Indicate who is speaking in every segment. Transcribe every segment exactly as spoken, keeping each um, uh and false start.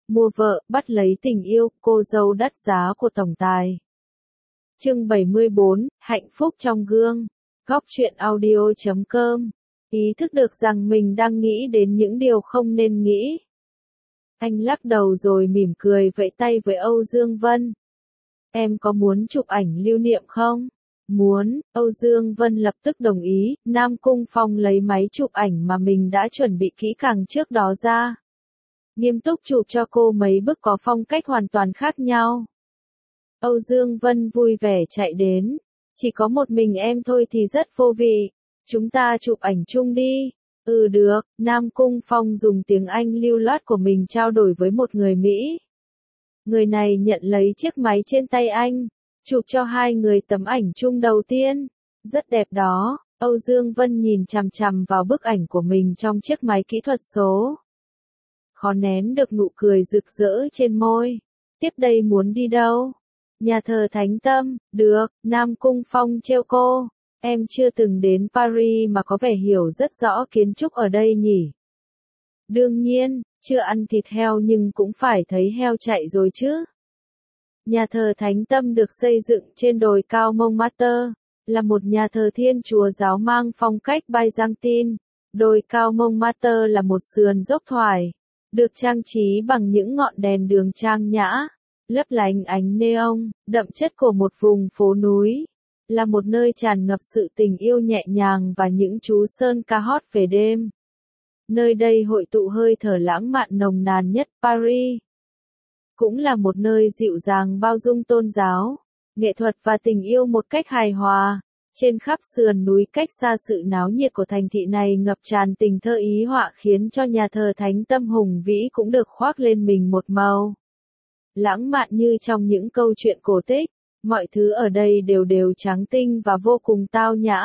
Speaker 1: mua vợ, bắt lấy tình yêu, cô dâu đắt giá của tổng tài. Chương bảy mươi bốn, hạnh phúc trong gương. Góc truyện audio chấm com. Ý thức được rằng mình đang nghĩ đến những điều không nên nghĩ. Anh lắc đầu rồi mỉm cười vẫy tay với Âu Dương Vân. Em có muốn chụp ảnh lưu niệm không? Muốn, Âu Dương Vân lập tức đồng ý. Nam Cung Phong lấy máy chụp ảnh mà mình đã chuẩn bị kỹ càng trước đó ra. Nghiêm túc chụp cho cô mấy bức có phong cách hoàn toàn khác nhau. Âu Dương Vân vui vẻ chạy đến. Chỉ có một mình em thôi thì rất vô vị. Chúng ta chụp ảnh chung đi. Ừ được, Nam Cung Phong dùng tiếng Anh lưu loát của mình trao đổi với một người Mỹ. Người này nhận lấy chiếc máy trên tay anh, chụp cho hai người tấm ảnh chung đầu tiên. Rất đẹp đó, Âu Dương Vân nhìn chằm chằm vào bức ảnh của mình trong chiếc máy kỹ thuật số. Khó nén được nụ cười rực rỡ trên môi. Tiếp đây muốn đi đâu? Nhà thờ Thánh Tâm, được, Nam Cung Phong trêu cô. Em chưa từng đến Paris mà có vẻ hiểu rất rõ kiến trúc ở đây nhỉ? Đương nhiên, chưa ăn thịt heo nhưng cũng phải thấy heo chạy rồi chứ. Nhà thờ Thánh Tâm được xây dựng trên đồi cao Montmartre, là một nhà thờ Thiên Chúa giáo mang phong cách Byzantine. Đồi cao Montmartre là một sườn dốc thoải, được trang trí bằng những ngọn đèn đường trang nhã, lấp lánh ánh neon, đậm chất của một vùng phố núi. Là một nơi tràn ngập sự tình yêu nhẹ nhàng và những chú sơn ca hót về đêm. Nơi đây hội tụ hơi thở lãng mạn nồng nàn nhất Paris. Cũng là một nơi dịu dàng bao dung tôn giáo, nghệ thuật và tình yêu một cách hài hòa. Trên khắp sườn núi cách xa sự náo nhiệt của thành thị này ngập tràn tình thơ ý họa khiến cho nhà thờ Thánh Tâm hùng vĩ cũng được khoác lên mình một màu lãng mạn như trong những câu chuyện cổ tích. Mọi thứ ở đây đều đều trắng tinh và vô cùng tao nhã.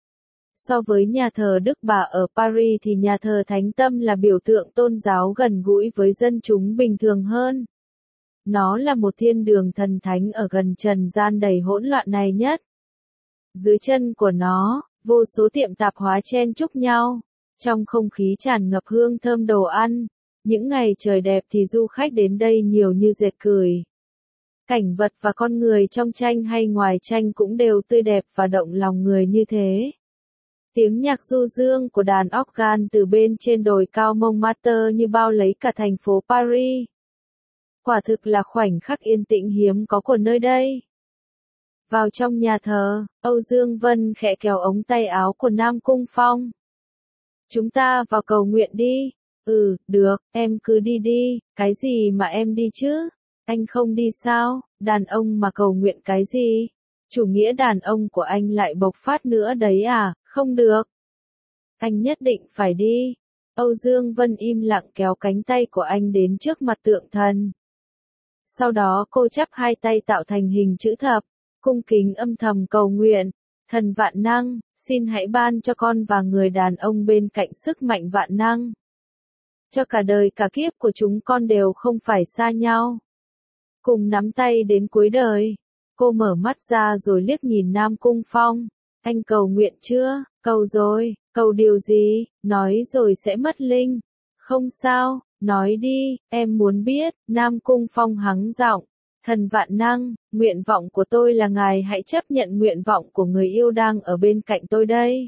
Speaker 1: So với nhà thờ Đức Bà ở Paris thì nhà thờ Thánh Tâm là biểu tượng tôn giáo gần gũi với dân chúng bình thường hơn. Nó là một thiên đường thần thánh ở gần trần gian đầy hỗn loạn này nhất. Dưới chân của nó, vô số tiệm tạp hóa chen chúc nhau. Trong không khí tràn ngập hương thơm đồ ăn. Những ngày trời đẹp thì du khách đến đây nhiều như dệt cười. Cảnh vật và con người trong tranh hay ngoài tranh cũng đều tươi đẹp và động lòng người như thế. Tiếng nhạc du dương của đàn organ từ bên trên đồi cao Montmartre như bao lấy cả thành phố Paris. Quả thực là khoảnh khắc yên tĩnh hiếm có của nơi đây. Vào trong nhà thờ, Âu Dương Vân khẽ kéo ống tay áo của Nam Cung Phong. Chúng ta vào cầu nguyện đi. Ừ, được, em cứ đi đi, cái gì mà em đi chứ? Anh không đi sao? Đàn ông mà cầu nguyện cái gì? Chủ nghĩa đàn ông của anh lại bộc phát nữa đấy à? Không được. Anh nhất định phải đi. Âu Dương Vân im lặng kéo cánh tay của anh đến trước mặt tượng thần. Sau đó cô chắp hai tay tạo thành hình chữ thập, cung kính âm thầm cầu nguyện. Thần vạn năng, xin hãy ban cho con và người đàn ông bên cạnh sức mạnh vạn năng. Cho cả đời cả kiếp của chúng con đều không phải xa nhau. Cùng nắm tay đến cuối đời. Cô mở mắt ra rồi liếc nhìn Nam Cung Phong. Anh cầu nguyện chưa? Cầu rồi. Cầu điều gì? Nói rồi sẽ mất linh. Không sao, nói đi, em muốn biết. Nam Cung Phong hắng giọng. Thần vạn năng, nguyện vọng của tôi là ngài hãy chấp nhận nguyện vọng của người yêu đang ở bên cạnh tôi đây.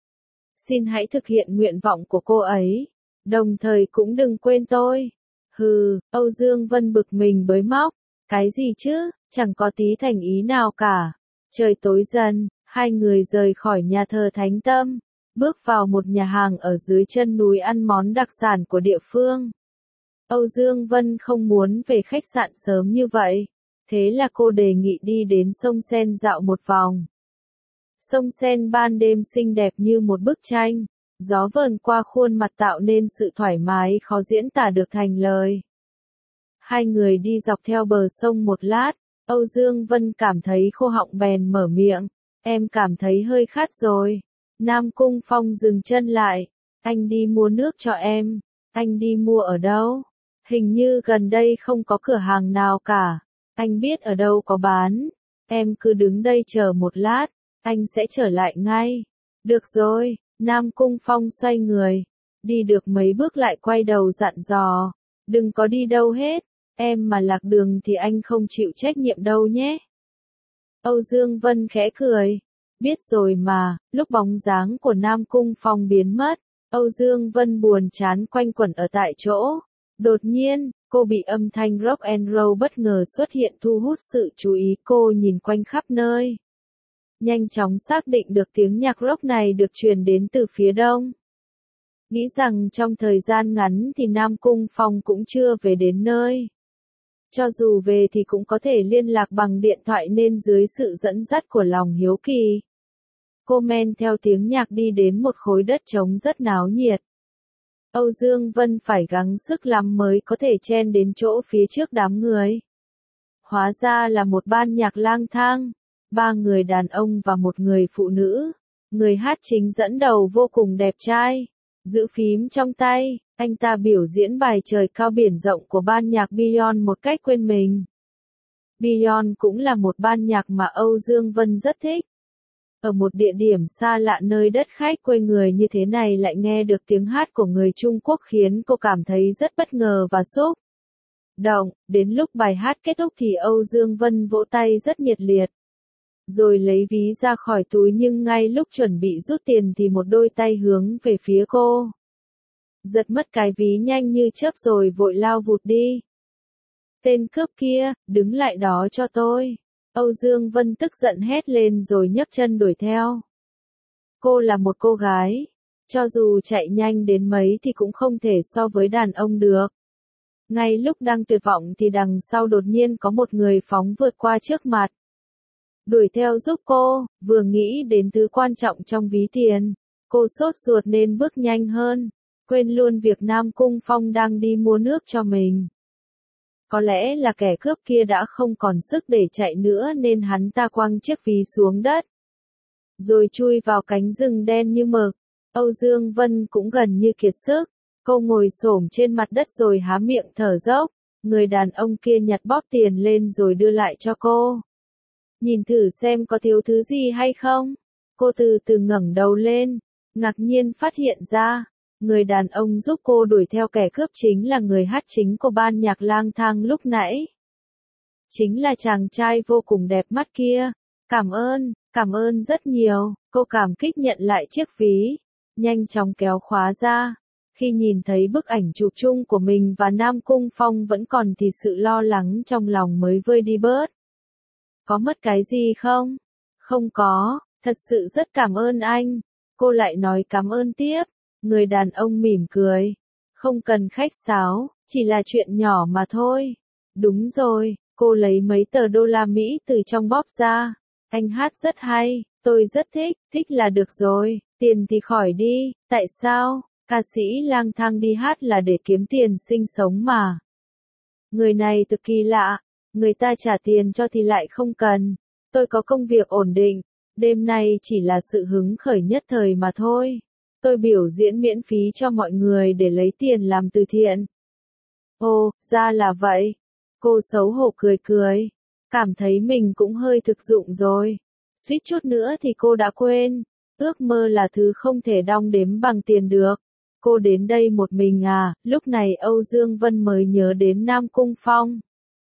Speaker 1: Xin hãy thực hiện nguyện vọng của cô ấy. Đồng thời cũng đừng quên tôi. Hừ, Âu Dương Vân bực mình bới móc. Cái gì chứ, chẳng có tí thành ý nào cả. Trời tối dần, hai người rời khỏi nhà thờ Thánh Tâm, bước vào một nhà hàng ở dưới chân núi ăn món đặc sản của địa phương. Âu Dương Vân không muốn về khách sạn sớm như vậy, thế là cô đề nghị đi đến sông Sen dạo một vòng. Sông Sen ban đêm xinh đẹp như một bức tranh, gió vờn qua khuôn mặt tạo nên sự thoải mái khó diễn tả được thành lời. Hai người đi dọc theo bờ sông một lát, Âu Dương Vân cảm thấy khô họng bèn mở miệng. Em cảm thấy hơi khát rồi. Nam Cung Phong dừng chân lại. Anh đi mua nước cho em. Anh đi mua ở đâu? Hình như gần đây không có cửa hàng nào cả. Anh biết ở đâu có bán. Em cứ đứng đây chờ một lát. Anh sẽ trở lại ngay. Được rồi. Nam Cung Phong xoay người. Đi được mấy bước lại quay đầu dặn dò. Đừng có đi đâu hết, em mà lạc đường thì anh không chịu trách nhiệm đâu nhé. Âu Dương Vân khẽ cười. Biết rồi mà, lúc bóng dáng của Nam Cung Phong biến mất, Âu Dương Vân buồn chán quanh quẩn ở tại chỗ. Đột nhiên, cô bị âm thanh rock and roll bất ngờ xuất hiện thu hút sự chú ý, cô nhìn quanh khắp nơi. Nhanh chóng xác định được tiếng nhạc rock này được truyền đến từ phía đông. Nghĩ rằng trong thời gian ngắn thì Nam Cung Phong cũng chưa về đến nơi. Cho dù về thì cũng có thể liên lạc bằng điện thoại nên dưới sự dẫn dắt của lòng hiếu kỳ. Cô men theo tiếng nhạc đi đến một khối đất trống rất náo nhiệt. Âu Dương Vân phải gắng sức lắm mới có thể chen đến chỗ phía trước đám người. Hóa ra là một ban nhạc lang thang, ba người đàn ông và một người phụ nữ. Người hát chính dẫn đầu vô cùng đẹp trai, giữ phím trong tay, anh ta biểu diễn bài Trời cao biển rộng của ban nhạc Beyond một cách quên mình. Beyond cũng là một ban nhạc mà Âu Dương Vân rất thích. Ở một địa điểm xa lạ nơi đất khách quê người như thế này lại nghe được tiếng hát của người Trung Quốc khiến cô cảm thấy rất bất ngờ và xúc động. Đến lúc bài hát kết thúc thì Âu Dương Vân vỗ tay rất nhiệt liệt. Rồi lấy ví ra khỏi túi nhưng ngay lúc chuẩn bị rút tiền thì một đôi tay hướng về phía cô. Giật mất cái ví nhanh như chớp rồi vội lao vụt đi. Tên cướp kia, đứng lại đó cho tôi. Âu Dương Vân tức giận hét lên rồi nhấc chân đuổi theo. Cô là một cô gái, cho dù chạy nhanh đến mấy thì cũng không thể so với đàn ông được. Ngay lúc đang tuyệt vọng thì đằng sau đột nhiên có một người phóng vượt qua trước mặt. Đuổi theo giúp cô, vừa nghĩ đến thứ quan trọng trong ví tiền, cô sốt ruột nên bước nhanh hơn, quên luôn việc Nam Cung Phong đang đi mua nước cho mình. Có lẽ là kẻ cướp kia đã không còn sức để chạy nữa nên hắn ta quăng chiếc ví xuống đất. Rồi chui vào cánh rừng đen như mực. Âu Dương Vân cũng gần như kiệt sức. Cô ngồi xổm trên mặt đất rồi há miệng thở dốc. Người đàn ông kia nhặt bóp tiền lên rồi đưa lại cho cô. Nhìn thử xem có thiếu thứ gì hay không. Cô từ từ ngẩng đầu lên, ngạc nhiên phát hiện ra. Người đàn ông giúp cô đuổi theo kẻ cướp chính là người hát chính của ban nhạc lang thang lúc nãy. Chính là chàng trai vô cùng đẹp mắt kia. Cảm ơn, cảm ơn rất nhiều, cô cảm kích nhận lại chiếc ví, nhanh chóng kéo khóa ra. Khi nhìn thấy bức ảnh chụp chung của mình và Nam Cung Phong vẫn còn thì sự lo lắng trong lòng mới vơi đi bớt. Có mất cái gì không? Không có, thật sự rất cảm ơn anh. Cô lại nói cảm ơn tiếp. Người đàn ông mỉm cười. Không cần khách sáo, chỉ là chuyện nhỏ mà thôi. Đúng rồi, cô lấy mấy tờ đô la Mỹ từ trong bóp ra. Anh hát rất hay, tôi rất thích, thích là được rồi, tiền thì khỏi đi, tại sao? Ca sĩ lang thang đi hát là để kiếm tiền sinh sống mà. Người này cực kỳ lạ, người ta trả tiền cho thì lại không cần. Tôi có công việc ổn định, đêm nay chỉ là sự hứng khởi nhất thời mà thôi. Tôi biểu diễn miễn phí cho mọi người để lấy tiền làm từ thiện. Ồ, ra là vậy. Cô xấu hổ cười cười. Cảm thấy mình cũng hơi thực dụng rồi. Suýt chút nữa thì cô đã quên. Ước mơ là thứ không thể đong đếm bằng tiền được. Cô đến đây một mình à? Lúc này Âu Dương Vân mới nhớ đến Nam Cung Phong.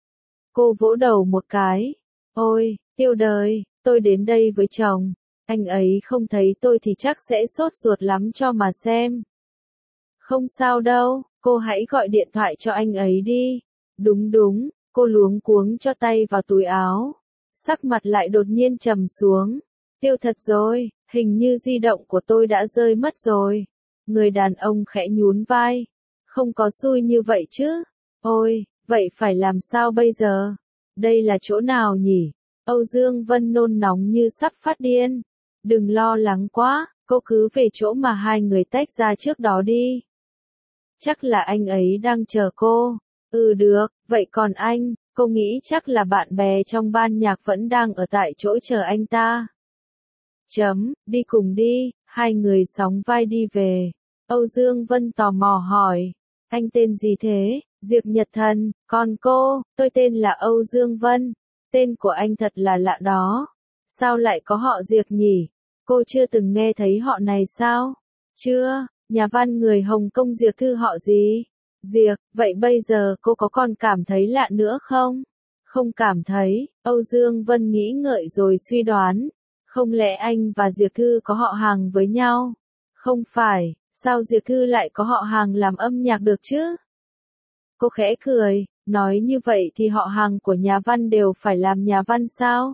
Speaker 1: Cô vỗ đầu một cái. Ôi, yêu đời, tôi đến đây với chồng. Anh ấy không thấy tôi thì chắc sẽ sốt ruột lắm cho mà xem. Không sao đâu, cô hãy gọi điện thoại cho anh ấy đi. Đúng đúng, cô luống cuống cho tay vào túi áo. Sắc mặt lại đột nhiên trầm xuống. Tiêu thật rồi, hình như di động của tôi đã rơi mất rồi. Người đàn ông khẽ nhún vai. Không có xui như vậy chứ. Ôi, vậy phải làm sao bây giờ? Đây là chỗ nào nhỉ? Âu Dương Vân nôn nóng như sắp phát điên. Đừng lo lắng quá, cô cứ về chỗ mà hai người tách ra trước đó đi. Chắc là anh ấy đang chờ cô. Ừ được, vậy còn anh, cô nghĩ chắc là bạn bè trong ban nhạc vẫn đang ở tại chỗ chờ anh ta. Chấm, đi cùng đi, hai người sóng vai đi về. Âu Dương Vân tò mò hỏi, anh tên gì thế? Diệp Nhật Thần, còn cô, tôi tên là Âu Dương Vân. Tên của anh thật là lạ đó. Sao lại có họ Diệp nhỉ? Cô chưa từng nghe thấy họ này sao? Chưa, nhà văn người Hồng Kông Diệp Thư họ gì? Diệc, vậy bây giờ cô có còn cảm thấy lạ nữa không? Không cảm thấy, Âu Dương Vân nghĩ ngợi rồi suy đoán. Không lẽ anh và Diệc Thư có họ hàng với nhau? Không phải, sao Diệc Thư lại có họ hàng làm âm nhạc được chứ? Cô khẽ cười, nói như vậy thì họ hàng của nhà văn đều phải làm nhà văn sao?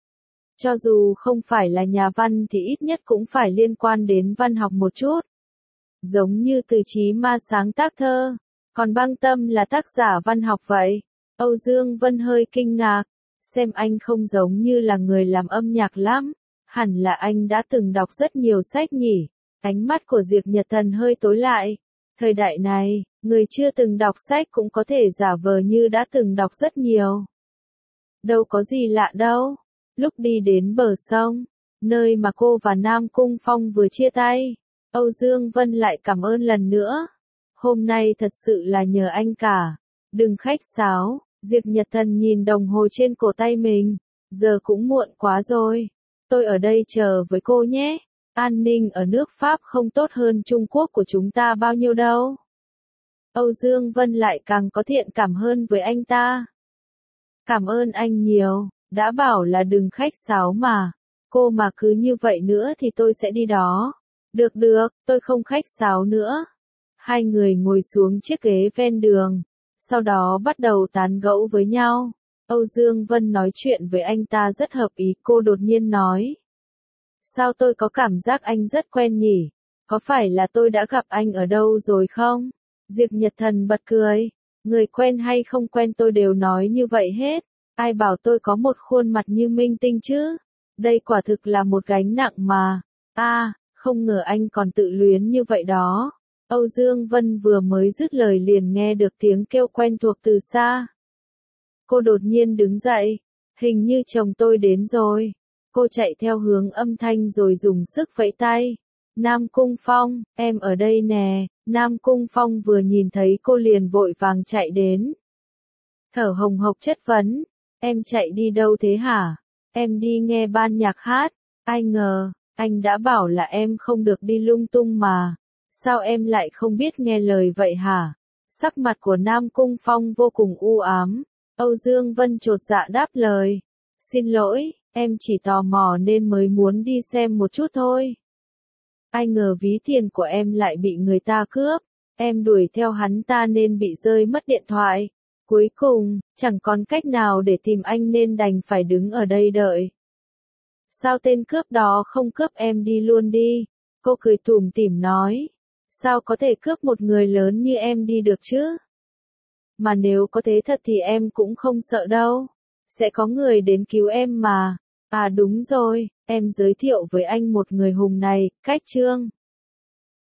Speaker 1: Cho dù không phải là nhà văn thì ít nhất cũng phải liên quan đến văn học một chút. Giống như Từ Chí Ma sáng tác thơ, còn Băng Tâm là tác giả văn học vậy. Âu Dương Vân hơi kinh ngạc, xem anh không giống như là người làm âm nhạc lắm, hẳn là anh đã từng đọc rất nhiều sách nhỉ. Ánh mắt của Diệp Nhật Thần hơi tối lại. Thời đại này, người chưa từng đọc sách cũng có thể giả vờ như đã từng đọc rất nhiều. Đâu có gì lạ đâu. Lúc đi đến bờ sông, nơi mà cô và Nam Cung Phong vừa chia tay, Âu Dương Vân lại cảm ơn lần nữa. Hôm nay thật sự là nhờ anh cả. Đừng khách sáo. Diệp Nhật Thần nhìn đồng hồ trên cổ tay mình. Giờ cũng muộn quá rồi. Tôi ở đây chờ với cô nhé. An ninh ở nước Pháp không tốt hơn Trung Quốc của chúng ta bao nhiêu đâu. Âu Dương Vân lại càng có thiện cảm hơn với anh ta. Cảm ơn anh nhiều, đã bảo là đừng khách sáo mà. Cô mà cứ như vậy nữa thì tôi sẽ đi đó. Được được, tôi không khách sáo nữa. Hai người ngồi xuống chiếc ghế ven đường, sau đó bắt đầu tán gẫu với nhau. Âu Dương Vân nói chuyện với anh ta rất hợp ý, cô đột nhiên nói. Sao tôi có cảm giác anh rất quen nhỉ? Có phải là tôi đã gặp anh ở đâu rồi không? Diệp Nhật Thần bật cười. Người quen hay không quen tôi đều nói như vậy hết. Ai bảo tôi có một khuôn mặt như minh tinh chứ? Đây quả thực là một gánh nặng mà. À, không ngờ anh còn tự luyến như vậy đó. Âu Dương Vân vừa mới dứt lời liền nghe được tiếng kêu quen thuộc từ xa. Cô đột nhiên đứng dậy. Hình như chồng tôi đến rồi. Cô chạy theo hướng âm thanh rồi dùng sức vẫy tay. Nam Cung Phong, em ở đây nè. Nam Cung Phong vừa nhìn thấy cô liền vội vàng chạy đến. Thở hồng hộc chất vấn. Em chạy đi đâu thế hả? Em đi nghe ban nhạc hát. Ai ngờ, anh đã bảo là em không được đi lung tung mà. Sao em lại không biết nghe lời vậy hả? Sắc mặt của Nam Cung Phong vô cùng u ám. Âu Dương Vân chột dạ đáp lời. Xin lỗi, em chỉ tò mò nên mới muốn đi xem một chút thôi. Ai ngờ ví tiền của em lại bị người ta cướp. Em đuổi theo hắn ta nên bị rơi mất điện thoại. Cuối cùng, chẳng còn cách nào để tìm anh nên đành phải đứng ở đây đợi. Sao tên cướp đó không cướp em đi luôn đi? Cô cười tủm tỉm nói. Sao có thể cướp một người lớn như em đi được chứ? Mà nếu có thế thật thì em cũng không sợ đâu. Sẽ có người đến cứu em mà. À đúng rồi, em giới thiệu với anh một người hùng này, Cách Trương.